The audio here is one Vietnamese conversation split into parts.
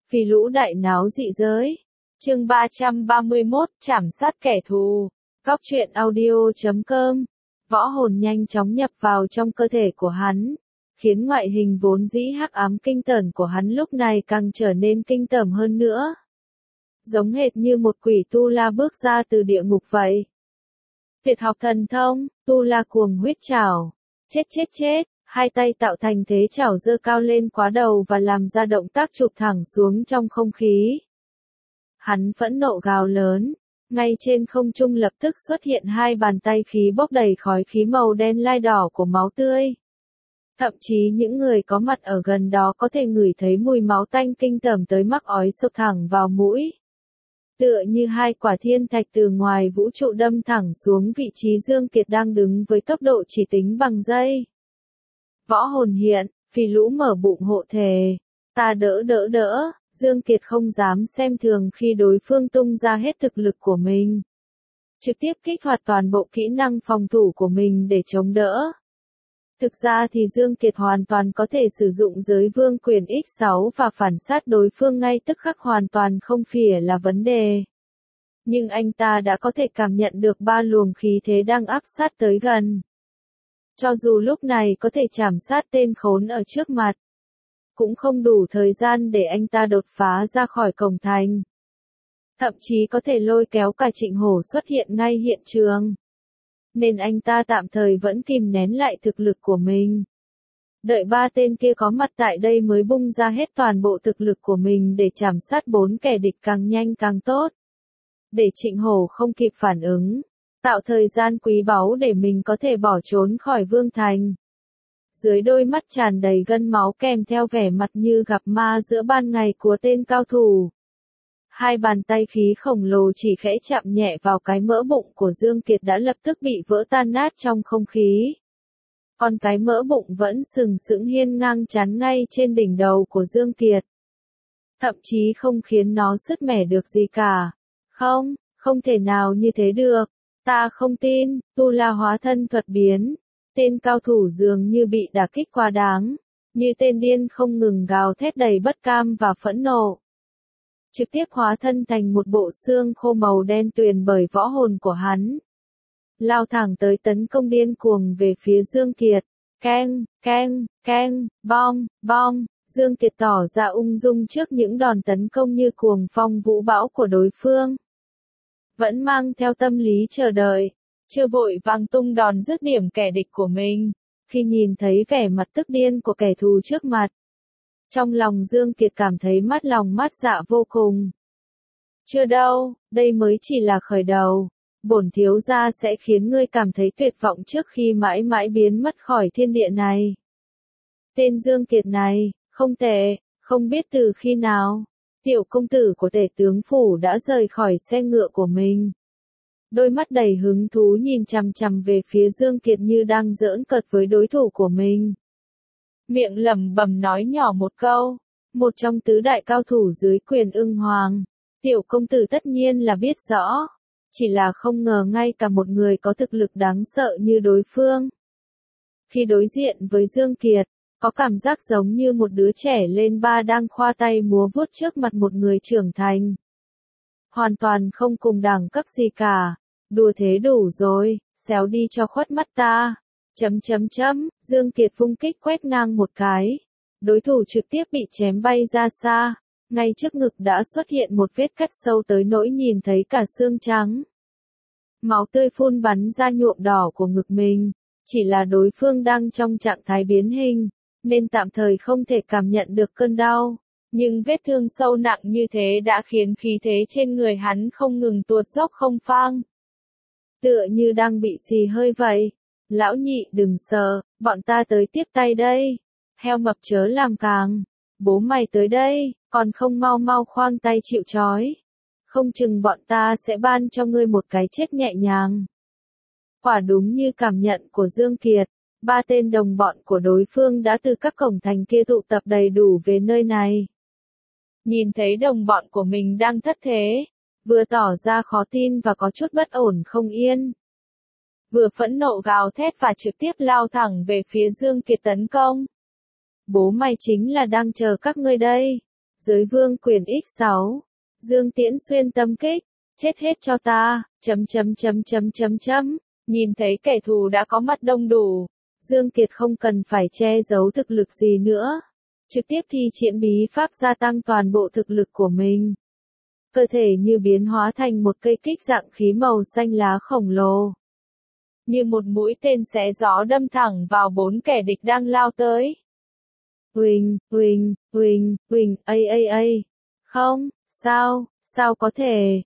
Vì lũ đại náo dị giới. Chương 331, trảm sát kẻ thù. Góc truyện audio.com. Võ hồn nhanh chóng nhập vào trong cơ thể của hắn, khiến ngoại hình vốn dĩ hắc ám kinh tởm của hắn lúc này càng trở nên kinh tởm hơn nữa. Giống hệt như một quỷ tu la bước ra từ địa ngục vậy. Tuyệt học thần thông, tu la cuồng huyết trảo. Chết. Hai tay tạo thành thế chảo giơ cao lên quá đầu và làm ra động tác chụp thẳng xuống trong không khí. Hắn phẫn nộ gào lớn. Ngay trên không trung lập tức xuất hiện hai bàn tay khí bốc đầy khói khí màu đen lai đỏ của máu tươi. Thậm chí những người có mặt ở gần đó có thể ngửi thấy mùi máu tanh kinh tởm tới mắc ói sộc thẳng vào mũi. Tựa như hai quả thiên thạch từ ngoài vũ trụ đâm thẳng xuống vị trí Dương Kiệt đang đứng với tốc độ chỉ tính bằng giây. Võ hồn hiện, Phỉ Lũ mở bụng hộ thề. Ta đỡ. Dương Kiệt không dám xem thường khi đối phương tung ra hết thực lực của mình. Trực tiếp kích hoạt toàn bộ kỹ năng phòng thủ của mình để chống đỡ. Thực ra thì Dương Kiệt hoàn toàn có thể sử dụng giới vương quyền X6 và phản sát đối phương ngay tức khắc, hoàn toàn không phải là vấn đề. Nhưng anh ta đã có thể cảm nhận được ba luồng khí thế đang áp sát tới gần. Cho dù lúc này có thể chảm sát tên khốn ở trước mặt, cũng không đủ thời gian để anh ta đột phá ra khỏi cổng thành. Thậm chí có thể lôi kéo cả Trịnh Hổ xuất hiện ngay hiện trường. Nên anh ta tạm thời vẫn kìm nén lại thực lực của mình. Đợi ba tên kia có mặt tại đây mới bung ra hết toàn bộ thực lực của mình để chảm sát bốn kẻ địch càng nhanh càng tốt. Để Trịnh Hổ không kịp phản ứng, tạo thời gian quý báu để mình có thể bỏ trốn khỏi Vương Thành. Dưới đôi mắt tràn đầy gân máu kèm theo vẻ mặt như gặp ma giữa ban ngày của tên cao thủ. Hai bàn tay khí khổng lồ chỉ khẽ chạm nhẹ vào cái mỡ bụng của Dương Kiệt đã lập tức bị vỡ tan nát trong không khí. Còn cái mỡ bụng vẫn sừng sững hiên ngang chắn ngay trên đỉnh đầu của Dương Kiệt. Thậm chí không khiến nó sứt mẻ được gì cả. Không thể nào như thế được. Ta không tin. Tu La hóa thân thuật biến. Tên cao thủ dường như bị đả kích quá đáng. Như tên điên không ngừng gào thét đầy bất cam và phẫn nộ. Trực tiếp hóa thân thành một bộ xương khô màu đen tuyền bởi võ hồn của hắn. Lao thẳng tới tấn công điên cuồng về phía Dương Kiệt. Keng, bong. Dương Kiệt tỏ ra ung dung trước những đòn tấn công như cuồng phong vũ bão của đối phương. Vẫn mang theo tâm lý chờ đợi, chưa vội vàng tung đòn dứt điểm kẻ địch của mình. Khi nhìn thấy vẻ mặt tức điên của kẻ thù trước mặt, trong lòng Dương Kiệt cảm thấy mát lòng mát dạ vô cùng. Chưa đâu, đây mới chỉ là khởi đầu. Bổn thiếu gia sẽ khiến ngươi cảm thấy tuyệt vọng trước khi mãi mãi biến mất khỏi thiên địa này. Tên Dương Kiệt này, không tệ, không biết từ khi nào, tiểu công tử của tể tướng phủ đã rời khỏi xe ngựa của mình. Đôi mắt đầy hứng thú nhìn chằm chằm về phía Dương Kiệt như đang giỡn cợt với đối thủ của mình. Miệng lẩm bẩm nói nhỏ một câu, một trong tứ đại cao thủ dưới quyền Ưng Hoàng. Tiểu công tử tất nhiên là biết rõ, chỉ là không ngờ ngay cả một người có thực lực đáng sợ như đối phương. Khi đối diện với Dương Kiệt, có cảm giác giống như một đứa trẻ lên ba đang khoa tay múa vuốt trước mặt một người trưởng thành. Hoàn toàn không cùng đẳng cấp gì cả. Đùa thế đủ rồi, xéo đi cho khuất mắt ta. Dương Kiệt vung kích quét ngang một cái. Đối thủ trực tiếp bị chém bay ra xa. Ngay trước ngực đã xuất hiện một vết cắt sâu tới nỗi nhìn thấy cả xương trắng. Máu tươi phun bắn ra nhuộm đỏ của ngực mình. Chỉ là đối phương đang trong trạng thái biến hình, nên tạm thời không thể cảm nhận được cơn đau. Nhưng vết thương sâu nặng như thế đã khiến khí thế trên người hắn không ngừng tuột dốc không phang. Tựa như đang bị xì hơi vậy. Lão nhị đừng sợ, bọn ta tới tiếp tay đây. Heo mập chớ làm càng. Bố mày tới đây, còn không mau mau khoang tay chịu trói. Không chừng bọn ta sẽ ban cho ngươi một cái chết nhẹ nhàng. Quả đúng như cảm nhận của Dương Kiệt, ba tên đồng bọn của đối phương đã từ các cổng thành kia tụ tập đầy đủ về nơi này. Nhìn thấy đồng bọn của mình đang thất thế, vừa tỏ ra khó tin và có chút bất ổn không yên. Vừa phẫn nộ gào thét và trực tiếp lao thẳng về phía Dương Kiệt tấn công. Bố mày chính là đang chờ các ngươi đây. Giới vương quyền X6. Dương Tiễn xuyên tâm kích. Chết hết cho ta. Nhìn thấy kẻ thù đã có mặt đông đủ. Dương Kiệt không cần phải che giấu thực lực gì nữa. Trực tiếp thi triển bí pháp gia tăng toàn bộ thực lực của mình. Cơ thể như biến hóa thành một cây kích dạng khí màu xanh lá khổng lồ. Như một mũi tên xé gió đâm thẳng vào 4 kẻ địch đang lao tới. Uỳnh, Không, sao có thể,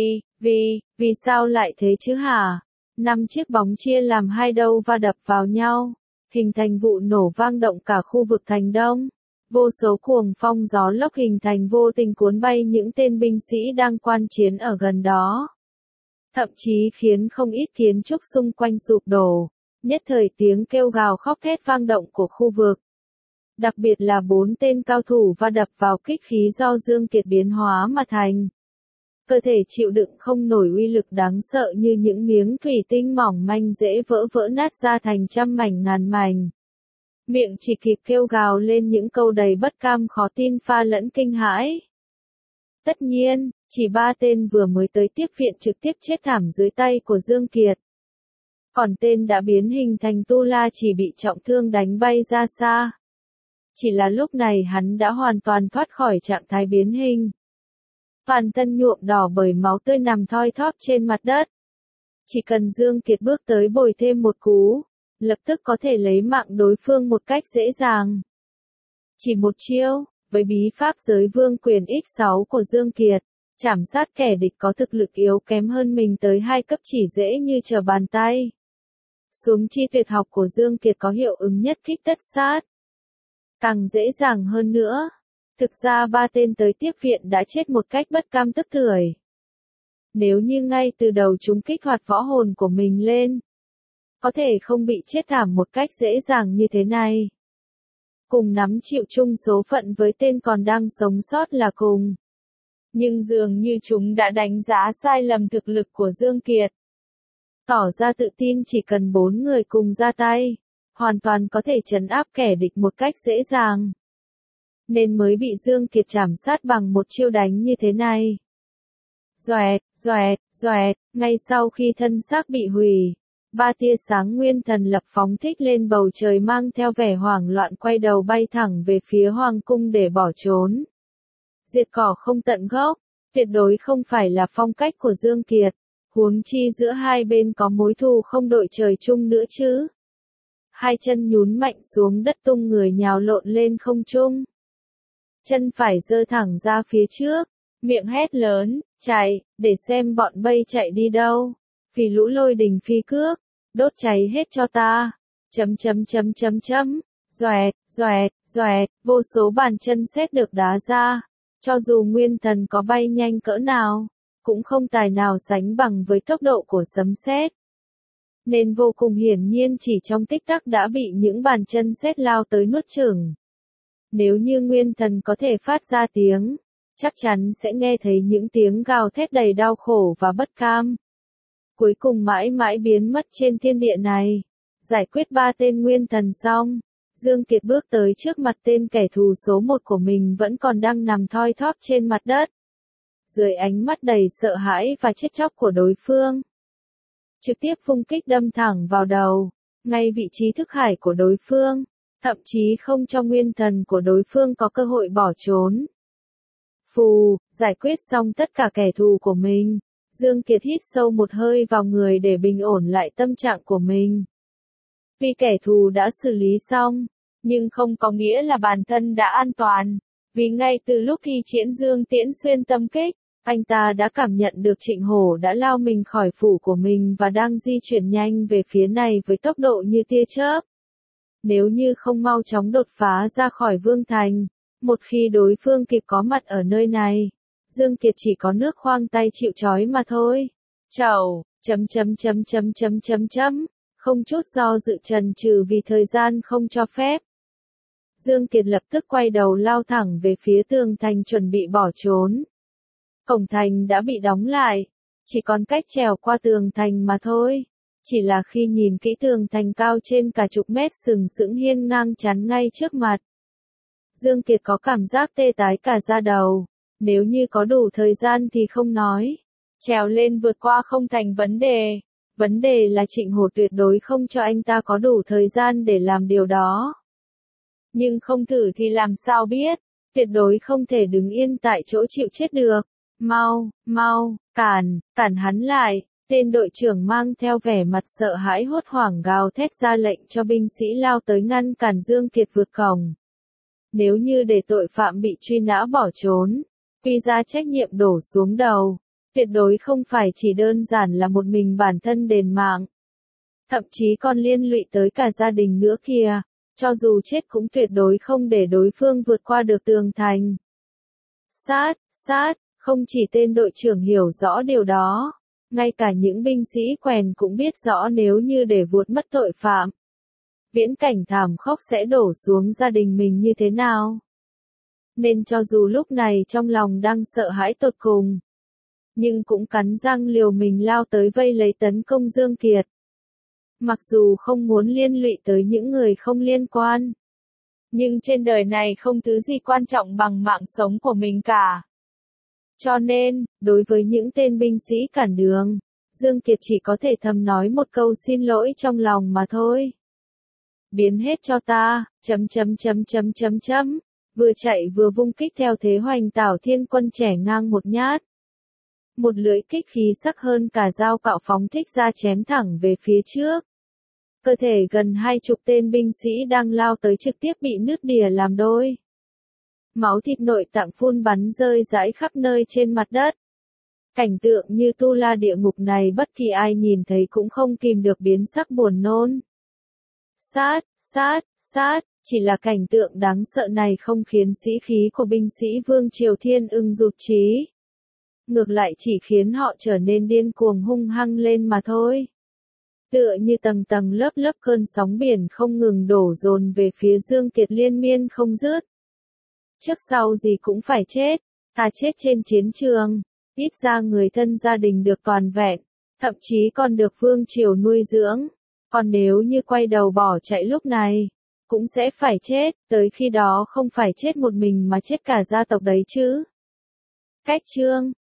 vì sao lại thế chứ hả? 5 chiếc bóng chia làm hai đâu va đập vào nhau, hình thành vụ nổ vang động cả khu vực thành đông. Vô số cuồng phong gió lốc hình thành vô tình cuốn bay những tên binh sĩ đang quan chiến ở gần đó. Thậm chí khiến không ít kiến trúc xung quanh sụp đổ, nhất thời tiếng kêu gào khóc thét vang động của khu vực. Đặc biệt là 4 tên cao thủ va đập vào kích khí do Dương Kiệt biến hóa mà thành. Cơ thể chịu đựng không nổi uy lực đáng sợ như những miếng thủy tinh mỏng manh dễ vỡ nát ra thành trăm mảnh ngàn mảnh. Miệng chỉ kịp kêu gào lên những câu đầy bất cam khó tin pha lẫn kinh hãi. Tất nhiên, chỉ 3 tên vừa mới tới tiếp viện trực tiếp chết thảm dưới tay của Dương Kiệt. Còn tên đã biến hình thành tu la chỉ bị trọng thương đánh bay ra xa. Chỉ là lúc này hắn đã hoàn toàn thoát khỏi trạng thái biến hình. Toàn thân nhuộm đỏ bởi máu tươi nằm thoi thóp trên mặt đất. Chỉ cần Dương Kiệt bước tới bồi thêm một cú, lập tức có thể lấy mạng đối phương một cách dễ dàng. Chỉ một chiêu, với bí pháp giới vương quyền X6 của Dương Kiệt, chảm sát kẻ địch có thực lực yếu kém hơn mình tới 2 cấp chỉ dễ như trở bàn tay. Xuống chi tuyệt học của Dương Kiệt có hiệu ứng nhất kích tất sát. Càng dễ dàng hơn nữa. Thực ra 3 tên tới tiếp viện đã chết một cách bất cam tức tưởi. Nếu như ngay từ đầu chúng kích hoạt võ hồn của mình lên, có thể không bị chết thảm một cách dễ dàng như thế này. Cùng nắm chịu chung số phận với tên còn đang sống sót là cùng. Nhưng dường như chúng đã đánh giá sai lầm thực lực của Dương Kiệt. Tỏ ra tự tin chỉ cần 4 người cùng ra tay, hoàn toàn có thể trấn áp kẻ địch một cách dễ dàng. Nên mới bị Dương Kiệt chảm sát bằng một chiêu đánh như thế này. Doẹt, ngay sau khi thân xác bị hủy, 3 tia sáng nguyên thần lập phóng thích lên bầu trời mang theo vẻ hoảng loạn quay đầu bay thẳng về phía hoàng cung để bỏ trốn. Diệt cỏ không tận gốc, tuyệt đối không phải là phong cách của Dương Kiệt, huống chi giữa hai bên có mối thù không đội trời chung nữa chứ. Hai chân nhún mạnh xuống đất tung người nhào lộn lên không trung. Chân phải giơ thẳng ra phía trước, miệng hét lớn, chạy, để xem bọn bay chạy đi đâu. Vì lũ lôi đình phi cước, đốt cháy hết cho ta. Doẹt, vô số bàn chân sét được đá ra. Cho dù nguyên thần có bay nhanh cỡ nào, cũng không tài nào sánh bằng với tốc độ của sấm sét. Nên vô cùng hiển nhiên chỉ trong tích tắc đã bị những bàn chân sét lao tới nuốt chửng. Nếu như nguyên thần có thể phát ra tiếng, chắc chắn sẽ nghe thấy những tiếng gào thét đầy đau khổ và bất cam. Cuối cùng mãi mãi biến mất trên thiên địa này. Giải quyết 3 tên nguyên thần xong, Dương Kiệt bước tới trước mặt tên kẻ thù số 1 của mình vẫn còn đang nằm thoi thóp trên mặt đất. Dưới ánh mắt đầy sợ hãi và chết chóc của đối phương, trực tiếp phung kích đâm thẳng vào đầu, ngay vị trí thức hải của đối phương, thậm chí không cho nguyên thần của đối phương có cơ hội bỏ trốn. Phù, giải quyết xong tất cả kẻ thù của mình, Dương Kiệt hít sâu một hơi vào người để bình ổn lại tâm trạng của mình. Vì kẻ thù đã xử lý xong, nhưng không có nghĩa là bản thân đã an toàn, vì ngay từ lúc thi triển Dương Tiễn xuyên tâm kích, anh ta đã cảm nhận được Trịnh Hổ đã lao mình khỏi phủ của mình và đang di chuyển nhanh về phía này với tốc độ như tia chớp. Nếu như không mau chóng đột phá ra khỏi Vương Thành, một khi đối phương kịp có mặt ở nơi này, Dương Kiệt chỉ có nước khoang tay chịu trói mà thôi. Chầu, không chút do dự chần chừ vì thời gian không cho phép. Dương Kiệt lập tức quay đầu lao thẳng về phía tường thành chuẩn bị bỏ trốn. Cổng thành đã bị đóng lại, chỉ còn cách trèo qua tường thành mà thôi. Chỉ là khi nhìn kỹ tường thành cao trên cả chục mét sừng sững hiên ngang chắn ngay trước mặt, Dương Kiệt có cảm giác tê tái cả da đầu. Nếu như có đủ thời gian thì không nói. Trèo lên vượt qua không thành vấn đề. Vấn đề là Trịnh Hổ tuyệt đối không cho anh ta có đủ thời gian để làm điều đó. Nhưng không thử thì làm sao biết, tuyệt đối không thể đứng yên tại chỗ chịu chết được. Mau, cản hắn lại. Tên đội trưởng mang theo vẻ mặt sợ hãi hốt hoảng gào thét ra lệnh cho binh sĩ lao tới ngăn cản Dương Kiệt vượt cổng. Nếu như để tội phạm bị truy nã bỏ trốn, quy ra trách nhiệm đổ xuống đầu, tuyệt đối không phải chỉ đơn giản là một mình bản thân đền mạng. Thậm chí còn liên lụy tới cả gia đình nữa kìa, cho dù chết cũng tuyệt đối không để đối phương vượt qua được tường thành. Sát, không chỉ tên đội trưởng hiểu rõ điều đó, ngay cả những binh sĩ quèn cũng biết rõ nếu như để vuốt mất tội phạm, viễn cảnh thảm khốc sẽ đổ xuống gia đình mình như thế nào. Nên cho dù lúc này trong lòng đang sợ hãi tột cùng, nhưng cũng cắn răng liều mình lao tới vây lấy tấn công Dương Kiệt. Mặc dù không muốn liên lụy tới những người không liên quan, nhưng trên đời này không thứ gì quan trọng bằng mạng sống của mình cả. Cho nên, đối với những tên binh sĩ cản đường, Dương Kiệt chỉ có thể thầm nói một câu xin lỗi trong lòng mà thôi. Biến hết cho ta, vừa chạy vừa vung kích theo thế hoành tảo thiên quân trẻ ngang một nhát. Một lưỡi kích khí sắc hơn cả dao cạo phóng thích ra chém thẳng về phía trước. Cơ thể gần 20 tên binh sĩ đang lao tới trực tiếp bị nứt đìa làm đôi. Máu thịt nội tạng phun bắn rơi rải khắp nơi trên mặt đất. Cảnh tượng như tu la địa ngục này bất kỳ ai nhìn thấy cũng không kìm được biến sắc buồn nôn. Sát, chỉ là cảnh tượng đáng sợ này không khiến sĩ khí của binh sĩ Vương Triều Thiên Ưng rụt chí. Ngược lại chỉ khiến họ trở nên điên cuồng hung hăng lên mà thôi. Tựa như tầng tầng lớp lớp cơn sóng biển không ngừng đổ dồn về phía Dương Kiệt liên miên không dứt. Trước sau gì cũng phải chết, ta chết trên chiến trường, ít ra người thân gia đình được toàn vẹn, thậm chí còn được Vương Triều nuôi dưỡng. Còn nếu như quay đầu bỏ chạy lúc này, cũng sẽ phải chết, tới khi đó không phải chết một mình mà chết cả gia tộc đấy chứ. Cách chương